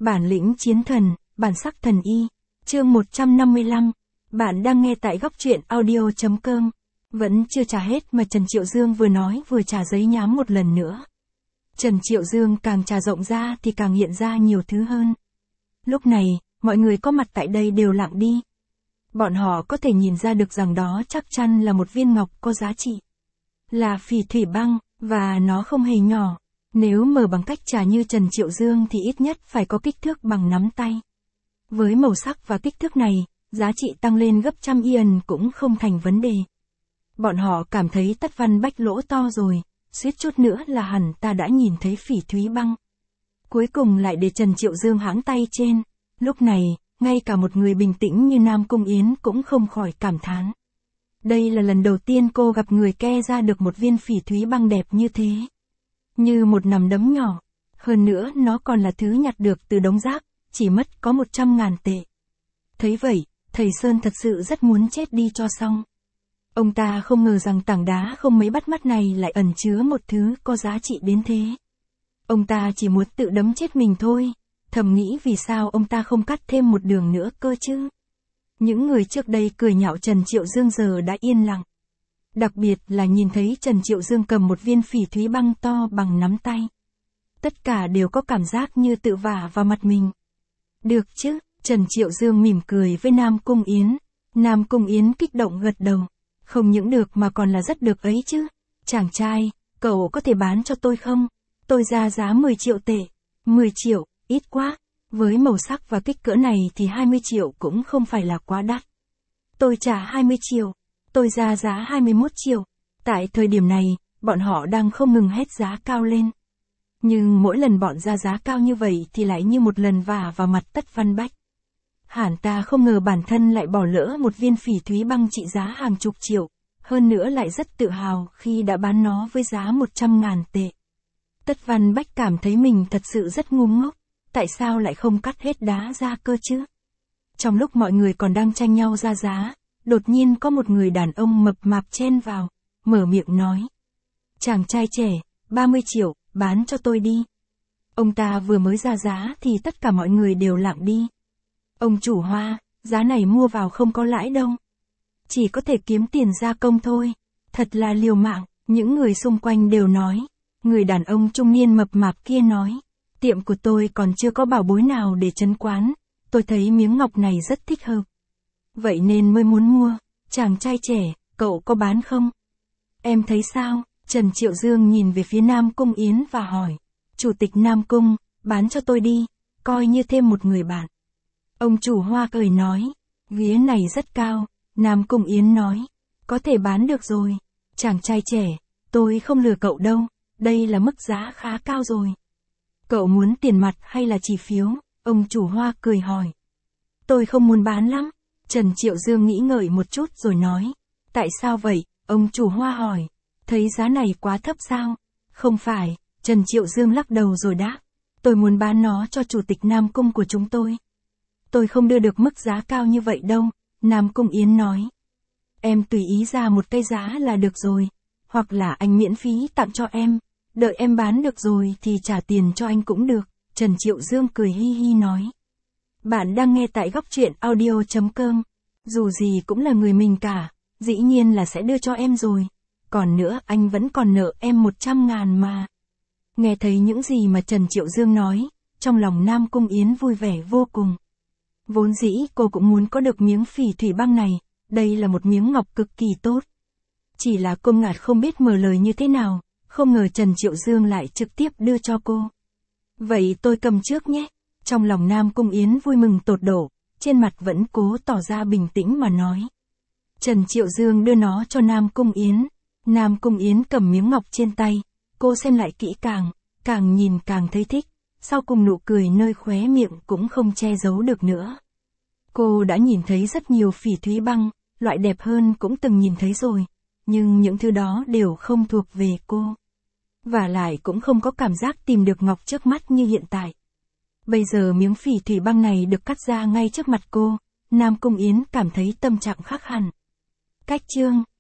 Bản lĩnh chiến thần, bản sắc thần y. Chương 155. Bạn đang nghe tại góc truyện audio.com. Vẫn chưa trả hết mà Trần Triệu Dương vừa nói vừa trả giấy nhám một lần nữa. Trần Triệu Dương càng trả rộng ra thì càng hiện ra nhiều thứ hơn. Lúc này, mọi người có mặt tại đây đều lặng đi. Bọn họ có thể nhìn ra được rằng đó chắc chắn là một viên ngọc có giá trị. Là phỉ thủy băng, và nó không hề nhỏ. Nếu mở bằng cách trả như Trần Triệu Dương thì ít nhất phải có kích thước bằng nắm tay. Với màu sắc và kích thước này, giá trị tăng lên gấp trăm yen cũng không thành vấn đề. Bọn họ cảm thấy Tất Văn Bách lỗ to rồi, suýt chút nữa là hẳn ta đã nhìn thấy phỉ thúy băng. Cuối cùng lại để Trần Triệu Dương hãng tay trên. Lúc này, ngay cả một người bình tĩnh như Nam Cung Yến cũng không khỏi cảm thán. Đây là lần đầu tiên cô gặp người ke ra được một viên phỉ thúy băng đẹp như thế. Như một nắm đấm nhỏ. Hơn nữa nó còn là thứ nhặt được từ đống rác, chỉ mất có 100.000 tệ. Thấy vậy, thầy Sơn thật sự rất muốn chết đi cho xong. Ông ta không ngờ rằng tảng đá không mấy bắt mắt này lại ẩn chứa một thứ có giá trị đến thế. Ông ta chỉ muốn tự đấm chết mình thôi, thầm nghĩ vì sao ông ta không cắt thêm một đường nữa cơ chứ. Những người trước đây cười nhạo Trần Triệu Dương giờ đã yên lặng. Đặc biệt là nhìn thấy Trần Triệu Dương cầm một viên phỉ thúy băng to bằng nắm tay. Tất cả đều có cảm giác như tự vả vào mặt mình. Được chứ, Trần Triệu Dương mỉm cười với Nam Cung Yến. Nam Cung Yến kích động gật đầu. Không những được mà còn là rất được ấy chứ. Chàng trai, cậu có thể bán cho tôi không? Tôi ra giá 10 triệu tệ. 10 triệu, ít quá. Với màu sắc và kích cỡ này thì 20 triệu cũng không phải là quá đắt. Tôi trả 20 triệu. Tôi ra giá 21 triệu. Tại thời điểm này, bọn họ đang không ngừng hét giá cao lên. Nhưng mỗi lần bọn ra giá cao như vậy thì lại như một lần vả vào mặt Tất Văn Bách. Hẳn ta không ngờ bản thân lại bỏ lỡ một viên phỉ thúy băng trị giá hàng chục triệu, hơn nữa lại rất tự hào khi đã bán nó với giá 100.000 tệ. Tất Văn Bách cảm thấy mình thật sự rất ngu ngốc, tại sao lại không cắt hết đá ra cơ chứ? Trong lúc mọi người còn đang tranh nhau ra giá, đột nhiên có một người đàn ông mập mạp chen vào, mở miệng nói. Chàng trai trẻ, 30 triệu, bán cho tôi đi. Ông ta vừa mới ra giá thì tất cả mọi người đều lặng đi. Ông chủ Hoa, giá này mua vào không có lãi đâu. Chỉ có thể kiếm tiền gia công thôi. Thật là liều mạng, những người xung quanh đều nói. Người đàn ông trung niên mập mạp kia nói. Tiệm của tôi còn chưa có bảo bối nào để trấn quán. Tôi thấy miếng ngọc này rất thích hợp. Vậy nên mới muốn mua. Chàng trai trẻ, cậu có bán không? Em thấy sao? Trần Triệu Dương nhìn về phía Nam Cung Yến và hỏi. Chủ tịch Nam Cung, bán cho tôi đi. Coi như thêm một người bạn. Ông chủ Hoa cười nói. Vía này rất cao. Nam Cung Yến nói. Có thể bán được rồi. Chàng trai trẻ, tôi không lừa cậu đâu. Đây là mức giá khá cao rồi. Cậu muốn tiền mặt hay là chỉ phiếu? Ông chủ Hoa cười hỏi. Tôi không muốn bán lắm. Trần Triệu Dương nghĩ ngợi một chút rồi nói. Tại sao vậy? Ông chủ Hoa hỏi. Thấy giá này quá thấp sao? Không phải. Trần Triệu Dương lắc đầu rồi đáp. Tôi muốn bán nó cho chủ tịch Nam Cung của chúng tôi. Tôi không đưa được mức giá cao như vậy đâu. Nam Cung Yến nói. Em tùy ý ra một cái giá là được rồi. Hoặc là anh miễn phí tặng cho em. Đợi em bán được rồi thì trả tiền cho anh cũng được. Trần Triệu Dương cười hi hi nói. Bạn đang nghe tại góc truyện audio.com. Dù gì cũng là người mình cả. Dĩ nhiên là sẽ đưa cho em rồi. Còn nữa anh vẫn còn nợ em 100.000 mà. Nghe thấy những gì mà Trần Triệu Dương nói. Trong lòng Nam Cung Yến vui vẻ vô cùng. Vốn dĩ cô cũng muốn có được miếng phỉ thủy băng này. Đây là một miếng ngọc cực kỳ tốt. Chỉ là cô ngạt không biết mở lời như thế nào. Không ngờ Trần Triệu Dương lại trực tiếp đưa cho cô. Vậy tôi cầm trước nhé. Trong lòng Nam Cung Yến vui mừng tột độ. Trên mặt vẫn cố tỏ ra bình tĩnh mà nói. Trần Triệu Dương đưa nó cho Nam Cung Yến. Nam Cung Yến cầm miếng ngọc trên tay. Cô xem lại kỹ càng nhìn càng thấy thích. Sau cùng nụ cười nơi khóe miệng cũng không che giấu được nữa. Cô đã nhìn thấy rất nhiều phỉ thúy băng, loại đẹp hơn cũng từng nhìn thấy rồi. Nhưng những thứ đó đều không thuộc về cô. Và lại cũng không có cảm giác tìm được ngọc trước mắt như hiện tại. Bây giờ miếng phỉ thủy băng này được cắt ra ngay trước mặt cô. Nam Cung Yến cảm thấy tâm trạng khác hẳn. Cách chương